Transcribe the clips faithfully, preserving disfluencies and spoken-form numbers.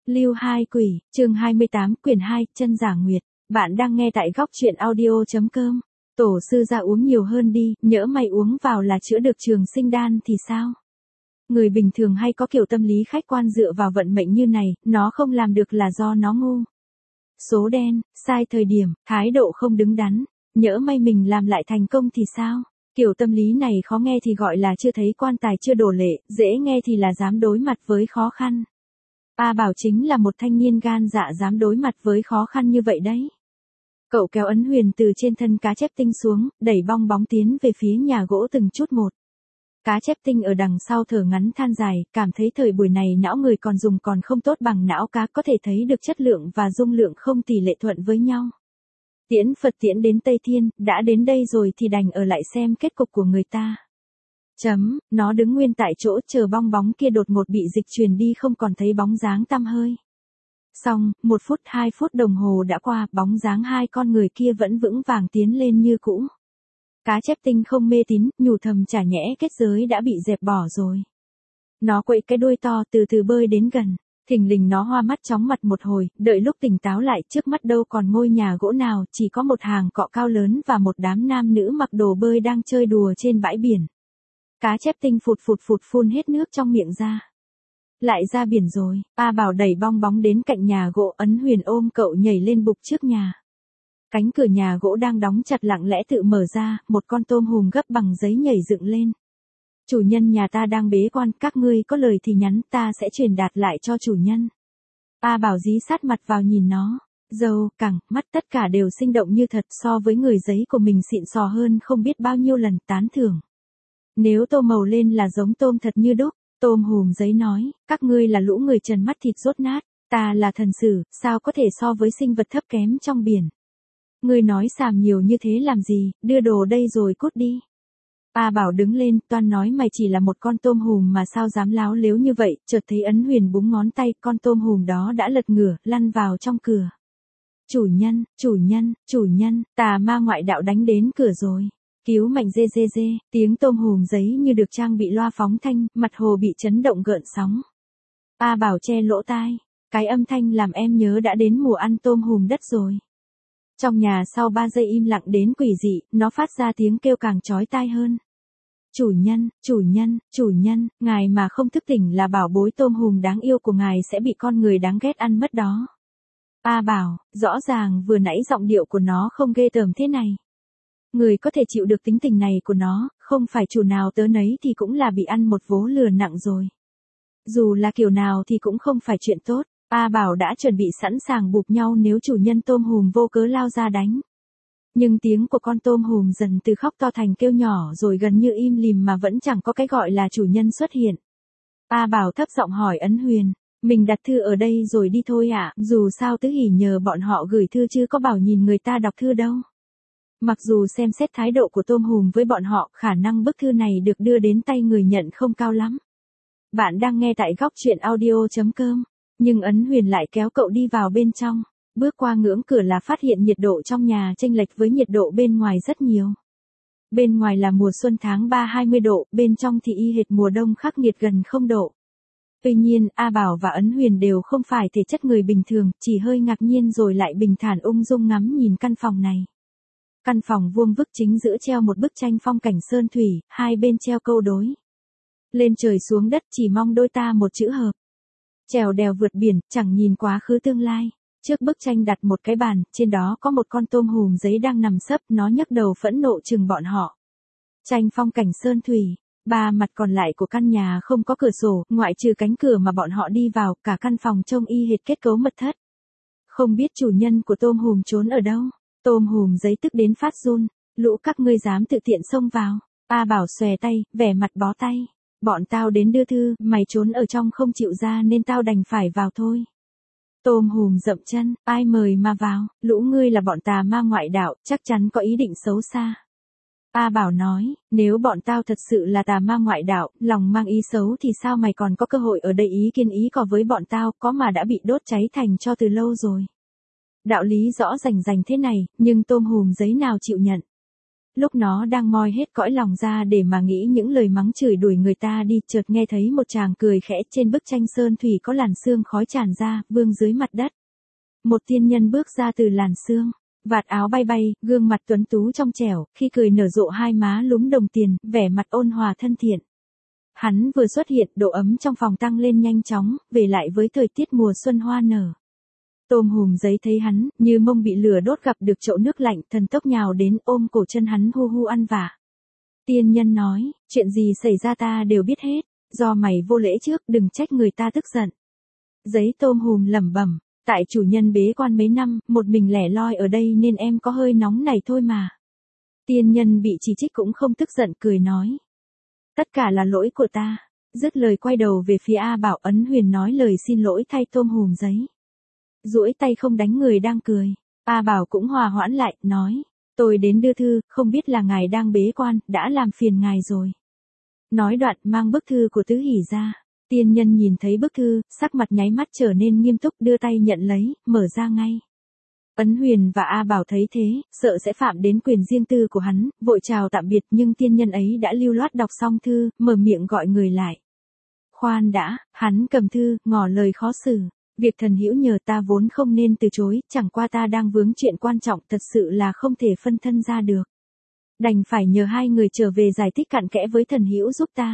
Lưu Hai Quỷ, chương hai mươi tám, quyển hai, chân giả nguyệt. Bạn đang nghe tại góc truyện audio.com. Tổ sư ra uống nhiều hơn đi, nhỡ mày uống vào là chữa được trường sinh đan thì sao? Người bình thường hay có kiểu tâm lý khách quan dựa vào vận mệnh như này, nó không làm được là do nó ngu. Số đen, sai thời điểm, thái độ không đứng đắn, nhỡ may mình làm lại thành công thì sao? Kiểu tâm lý này khó nghe thì gọi là chưa thấy quan tài chưa đổ lệ, dễ nghe thì là dám đối mặt với khó khăn. A Bảo chính là một thanh niên gan dạ dám đối mặt với khó khăn như vậy đấy. Cậu kéo Ấn Huyền từ trên thân cá chép tinh xuống, đẩy bong bóng tiến về phía nhà gỗ từng chút một. Cá chép tinh ở đằng sau thở ngắn than dài, cảm thấy thời buổi này não người còn dùng còn không tốt bằng não cá, có thể thấy được chất lượng và dung lượng không tỷ lệ thuận với nhau. Tiễn Phật tiễn đến Tây Thiên, đã đến đây rồi thì đành ở lại xem kết cục của người ta. Chấm, nó đứng nguyên tại chỗ chờ bong bóng kia đột ngột bị dịch truyền đi không còn thấy bóng dáng tăm hơi. Xong, một phút hai phút đồng hồ đã qua, bóng dáng hai con người kia vẫn vững vàng tiến lên như cũ. Cá chép tinh không mê tín, nhủ thầm chả nhẽ kết giới đã bị dẹp bỏ rồi. Nó quậy cái đuôi to từ từ bơi đến gần. Thình lình nó hoa mắt chóng mặt một hồi, đợi lúc tỉnh táo lại trước mắt đâu còn ngôi nhà gỗ nào, chỉ có một hàng cọ cao lớn và một đám nam nữ mặc đồ bơi đang chơi đùa trên bãi biển. Cá chép tinh phụt phụt phụt phun hết nước trong miệng ra. Lại ra biển rồi, A Bảo đẩy bong bóng đến cạnh nhà gỗ, Ấn Huyền ôm cậu nhảy lên bục trước nhà. Cánh cửa nhà gỗ đang đóng chặt lặng lẽ tự mở ra, một con tôm hùm gấp bằng giấy nhảy dựng lên. Chủ nhân nhà ta đang bế quan, các ngươi có lời thì nhắn, ta sẽ truyền đạt lại cho chủ nhân. A Bảo dí sát mặt vào nhìn nó, râu, cẳng, mắt tất cả đều sinh động như thật, so với người giấy của mình xịn sò hơn không biết bao nhiêu lần, tán thưởng. Nếu tô màu lên là giống tôm thật như đúc, tôm hùm giấy nói, các ngươi là lũ người trần mắt thịt rốt nát, ta là thần sử, sao có thể so với sinh vật thấp kém trong biển. Ngươi nói xàm nhiều như thế làm gì, đưa đồ đây rồi cút đi. A Bảo đứng lên, toan nói mày chỉ là một con tôm hùm mà sao dám láo lếu như vậy, chợt thấy Ấn Huyền búng ngón tay, con tôm hùm đó đã lật ngửa, lăn vào trong cửa. Chủ nhân, chủ nhân, chủ nhân, tà ma ngoại đạo đánh đến cửa rồi. Cứu mạnh dê dê dê, tiếng tôm hùm giấy như được trang bị loa phóng thanh, mặt hồ bị chấn động gợn sóng. A Bảo che lỗ tai, cái âm thanh làm em nhớ đã đến mùa ăn tôm hùm đất rồi. Trong nhà sau ba giây im lặng đến quỷ dị, nó phát ra tiếng kêu càng chói tai hơn. Chủ nhân, chủ nhân, chủ nhân, ngài mà không thức tỉnh là bảo bối tôm hùm đáng yêu của ngài sẽ bị con người đáng ghét ăn mất đó. A Bảo, rõ ràng vừa nãy giọng điệu của nó không ghê tởm thế này. Người có thể chịu được tính tình này của nó, không phải chủ nào tớ nấy thì cũng là bị ăn một vố lừa nặng rồi. Dù là kiểu nào thì cũng không phải chuyện tốt, A Bảo đã chuẩn bị sẵn sàng bụp nhau nếu chủ nhân tôm hùm vô cớ lao ra đánh. Nhưng tiếng của con tôm hùm dần từ khóc to thành kêu nhỏ rồi gần như im lìm mà vẫn chẳng có cái gọi là chủ nhân xuất hiện. A Bảo thấp giọng hỏi Ấn Huyền, mình đặt thư ở đây rồi đi thôi ạ, à? Dù sao Tứ Hỉ nhờ bọn họ gửi thư chứ có bảo nhìn người ta đọc thư đâu. Mặc dù xem xét thái độ của tôm hùm với bọn họ, khả năng bức thư này được đưa đến tay người nhận không cao lắm. Bạn đang nghe tại góc truyện audio.com, nhưng Ấn Huyền lại kéo cậu đi vào bên trong. Bước qua ngưỡng cửa là phát hiện nhiệt độ trong nhà chênh lệch với nhiệt độ bên ngoài rất nhiều. Bên ngoài là mùa xuân tháng ba hai mươi độ, bên trong thì y hệt mùa đông khắc nghiệt gần không độ. Tuy nhiên, A Bảo và Ấn Huyền đều không phải thể chất người bình thường, chỉ hơi ngạc nhiên rồi lại bình thản ung dung ngắm nhìn căn phòng này. Căn phòng vuông vức chính giữa treo một bức tranh phong cảnh sơn thủy, hai bên treo câu đối. Lên trời xuống đất chỉ mong đôi ta một chữ hợp. Trèo đèo vượt biển, chẳng nhìn quá khứ tương lai. Trước bức tranh đặt một cái bàn, trên đó có một con tôm hùm giấy đang nằm sấp, nó nhấc đầu phẫn nộ chừng bọn họ. Tranh phong cảnh sơn thủy, ba mặt còn lại của căn nhà không có cửa sổ, ngoại trừ cánh cửa mà bọn họ đi vào, cả căn phòng trông y hệt kết cấu mật thất. Không biết chủ nhân của tôm hùm trốn ở đâu. Tôm hùm giấy tức đến phát run, lũ các ngươi dám tự tiện xông vào. A Bảo xòe tay, vẻ mặt bó tay. Bọn tao đến đưa thư, mày trốn ở trong không chịu ra nên tao đành phải vào thôi. Tôm hùm dậm chân, ai mời mà vào, lũ ngươi là bọn tà ma ngoại đạo, chắc chắn có ý định xấu xa. A Bảo nói, nếu bọn tao thật sự là tà ma ngoại đạo, lòng mang ý xấu thì sao mày còn có cơ hội ở đây ý kiến ý cò với bọn tao, có mà đã bị đốt cháy thành cho từ lâu rồi. Đạo lý rõ rành rành thế này, nhưng tôm hùm giấy nào chịu nhận. Lúc nó đang moi hết cõi lòng ra để mà nghĩ những lời mắng chửi đuổi người ta đi, chợt nghe thấy một chàng cười khẽ trên bức tranh sơn thủy có làn sương khói tràn ra, vương dưới mặt đất. Một tiên nhân bước ra từ làn sương, vạt áo bay bay, gương mặt tuấn tú trong trẻo, khi cười nở rộ hai má lúm đồng tiền, vẻ mặt ôn hòa thân thiện. Hắn vừa xuất hiện, độ ấm trong phòng tăng lên nhanh chóng, về lại với thời tiết mùa xuân hoa nở. Tôm hùm giấy thấy hắn, như mông bị lửa đốt gặp được chậu nước lạnh, thần tốc nhào đến ôm cổ chân hắn hu hu ăn vạ. Tiên nhân nói, chuyện gì xảy ra ta đều biết hết, do mày vô lễ trước, đừng trách người ta tức giận. Giấy tôm hùm lẩm bẩm, tại chủ nhân bế quan mấy năm, một mình lẻ loi ở đây nên em có hơi nóng này thôi mà. Tiên nhân bị chỉ trích cũng không tức giận, cười nói. Tất cả là lỗi của ta. Dứt lời quay đầu về phía A Bảo. Ấn Huyền nói lời xin lỗi thay tôm hùm giấy. Duỗi tay không đánh người đang cười. A Bảo cũng hòa hoãn lại, nói. Tôi đến đưa thư, không biết là ngài đang bế quan, đã làm phiền ngài rồi. Nói đoạn mang bức thư của Tứ Hỷ ra. Tiên nhân nhìn thấy bức thư, sắc mặt nháy mắt trở nên nghiêm túc, đưa tay nhận lấy, mở ra ngay. Ấn Huyền và A Bảo thấy thế, sợ sẽ phạm đến quyền riêng tư của hắn, vội chào tạm biệt, nhưng tiên nhân ấy đã lưu loát đọc xong thư, mở miệng gọi người lại. Khoan đã, hắn cầm thư, ngỏ lời khó xử. Việc thần hữu nhờ ta vốn không nên từ chối, chẳng qua ta đang vướng chuyện quan trọng, thật sự là không thể phân thân ra được. Đành phải nhờ hai người trở về giải thích cặn kẽ với thần hữu giúp ta.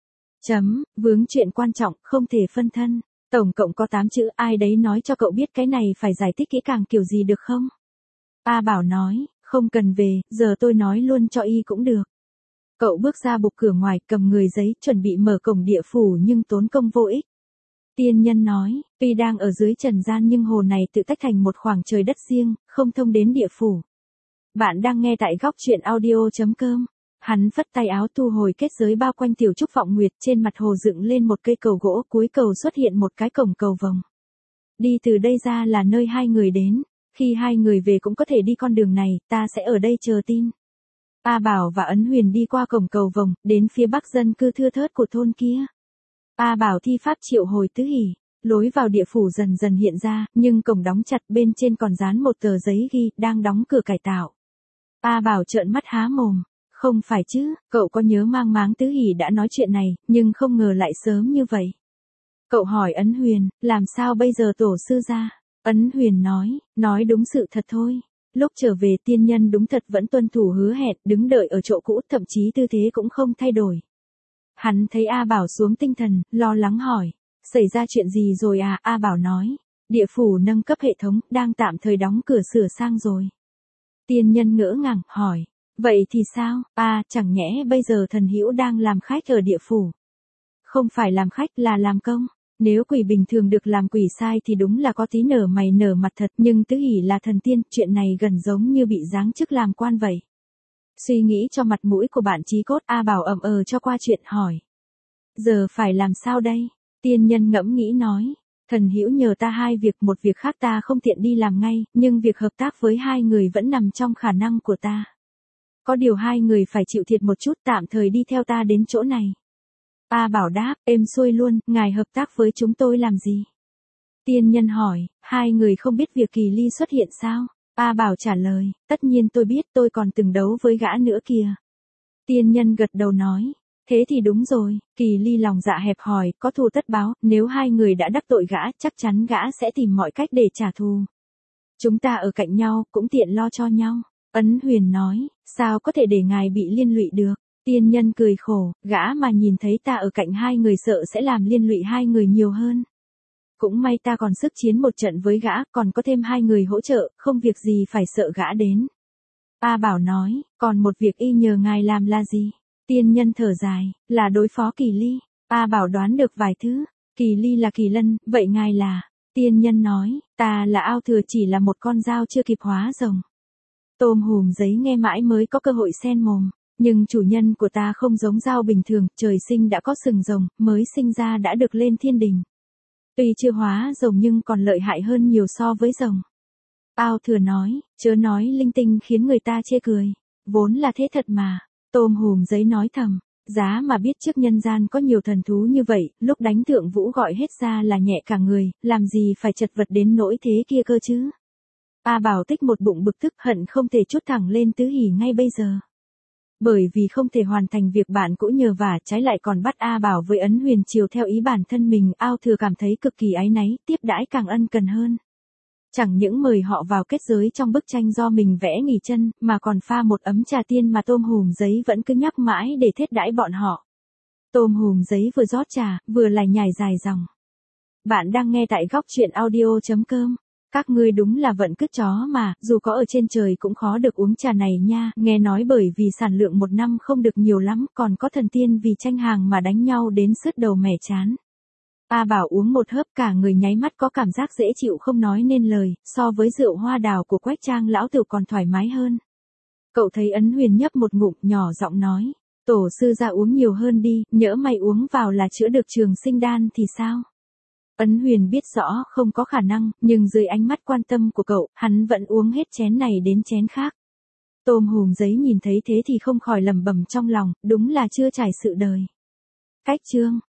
Chấm, vướng chuyện quan trọng, không thể phân thân. Tổng cộng có tám chữ, ai đấy nói cho cậu biết cái này phải giải thích kỹ càng kiểu gì được không? A Bảo nói, không cần về, giờ tôi nói luôn cho y cũng được. Cậu bước ra bục cửa ngoài, cầm người giấy, chuẩn bị mở cổng địa phủ nhưng tốn công vô ích. Tiên nhân nói, tuy đang ở dưới trần gian nhưng hồ này tự tách thành một khoảng trời đất riêng, không thông đến địa phủ. Bạn đang nghe tại góc truyện audio chấm com. Hắn phất tay áo thu hồi kết giới bao quanh Tiểu Trúc Vọng Nguyệt, trên mặt hồ dựng lên một cây cầu gỗ, cuối cầu xuất hiện một cái cổng cầu vồng. Đi từ đây ra là nơi hai người đến, khi hai người về cũng có thể đi con đường này, ta sẽ ở đây chờ tin. A Bảo và Ấn Huyền đi qua cổng cầu vồng, đến phía bắc dân cư thưa thớt của thôn kia. A Bảo thi pháp triệu hồi Tứ Hỷ, lối vào địa phủ dần dần hiện ra, nhưng cổng đóng chặt, bên trên còn dán một tờ giấy ghi, đang đóng cửa cải tạo. A Bảo trợn mắt há mồm. Không phải chứ, cậu có nhớ mang máng Tứ Hỷ đã nói chuyện này, nhưng không ngờ lại sớm như vậy. Cậu hỏi Ấn Huyền, làm sao bây giờ tổ sư ra? Ấn Huyền nói, nói đúng sự thật thôi. Lúc trở về tiên nhân đúng thật vẫn tuân thủ hứa hẹn, đứng đợi ở chỗ cũ, thậm chí tư thế cũng không thay đổi. Hắn thấy A Bảo xuống tinh thần, lo lắng hỏi, xảy ra chuyện gì rồi à? A Bảo nói, địa phủ nâng cấp hệ thống, đang tạm thời đóng cửa sửa sang rồi. Tiên nhân ngỡ ngàng, hỏi. Vậy thì sao, à, chẳng nhẽ bây giờ thần hữu đang làm khách ở địa phủ? Không phải làm khách là làm công. Nếu quỷ bình thường được làm quỷ sai thì đúng là có tí nở mày nở mặt thật, nhưng Tứ Hỷ là thần tiên, chuyện này gần giống như bị giáng chức làm quan vậy. Suy nghĩ cho mặt mũi của bạn chí cốt, A Bảo ậm ờ cho qua chuyện, hỏi. Giờ phải làm sao đây? Tiên nhân ngẫm nghĩ nói. Thần hữu nhờ ta hai việc, một việc khác ta không tiện đi làm ngay, nhưng việc hợp tác với hai người vẫn nằm trong khả năng của ta. Có điều hai người phải chịu thiệt một chút, tạm thời đi theo ta đến chỗ này. A Bảo đáp, êm xuôi luôn, ngài hợp tác với chúng tôi làm gì? Tiên nhân hỏi, hai người không biết việc Kỳ Ly xuất hiện sao? A Bảo trả lời, tất nhiên tôi biết, tôi còn từng đấu với gã nữa kìa. Tiên nhân gật đầu nói, thế thì đúng rồi, Kỳ Ly lòng dạ hẹp hòi, có thù tất báo, nếu hai người đã đắc tội gã, chắc chắn gã sẽ tìm mọi cách để trả thù. Chúng ta ở cạnh nhau, cũng tiện lo cho nhau. Ấn Huyền nói, sao có thể để ngài bị liên lụy được? Tiên nhân cười khổ, gã mà nhìn thấy ta ở cạnh hai người sợ sẽ làm liên lụy hai người nhiều hơn. Cũng may ta còn sức chiến một trận với gã, còn có thêm hai người hỗ trợ, không việc gì phải sợ gã đến. A Bảo nói, còn một việc y nhờ ngài làm là gì? Tiên nhân thở dài, là đối phó Kỳ Ly. A Bảo đoán được vài thứ, Kỳ Ly là Kỳ Lân, vậy ngài là? Tiên nhân nói, ta là Ao Thừa, chỉ là một con dao chưa kịp hóa rồng. Tôm hùm giấy nghe mãi mới có cơ hội xen mồm, nhưng chủ nhân của ta không giống dao bình thường, trời sinh đã có sừng rồng, mới sinh ra đã được lên thiên đình. Tuy chưa hóa rồng nhưng còn lợi hại hơn nhiều so với rồng. Ao Thừa nói, chớ nói linh tinh khiến người ta chê cười, vốn là thế thật mà. Tôm hùm giấy nói thầm, giá mà biết trước nhân gian có nhiều thần thú như vậy, lúc đánh Thượng Vũ gọi hết ra là nhẹ cả người, làm gì phải chật vật đến nỗi thế kia cơ chứ. A Bảo tích một bụng bực tức, hận không thể trút thẳng lên Tứ Hỷ ngay bây giờ. Bởi vì không thể hoàn thành việc bạn cũ nhờ vả, trái lại còn bắt A Bảo với Ấn Huyền chiều theo ý bản thân mình, Ao Thừa cảm thấy cực kỳ áy náy, tiếp đãi càng ân cần hơn. Chẳng những mời họ vào kết giới trong bức tranh do mình vẽ nghỉ chân, mà còn pha một ấm trà tiên mà Tôm Hùm Giấy vẫn cứ nhắc mãi để thết đãi bọn họ. Tôm Hùm Giấy vừa rót trà, vừa lải nhải dài dòng. Bạn đang nghe tại góc chuyện audio chấm com. Các ngươi đúng là vận cứt chó mà, dù có ở trên trời cũng khó được uống trà này nha, nghe nói bởi vì sản lượng một năm không được nhiều lắm, còn có thần tiên vì tranh hàng mà đánh nhau đến sứt đầu mẻ chán. A Bảo uống một hớp cả người nháy mắt có cảm giác dễ chịu không nói nên lời, so với rượu hoa đào của Quách Trang lão tử còn thoải mái hơn. Cậu thấy Ấn Huyền nhấp một ngụm nhỏ giọng nói, tổ sư ra uống nhiều hơn đi, nhỡ mày uống vào là chữa được trường sinh đan thì sao? Ấn Huyền biết rõ không có khả năng, nhưng dưới ánh mắt quan tâm của cậu, hắn vẫn uống hết chén này đến chén khác. Tôm Hùm Giấy nhìn thấy thế thì không khỏi lẩm bẩm trong lòng, đúng là chưa trải sự đời. Cách chương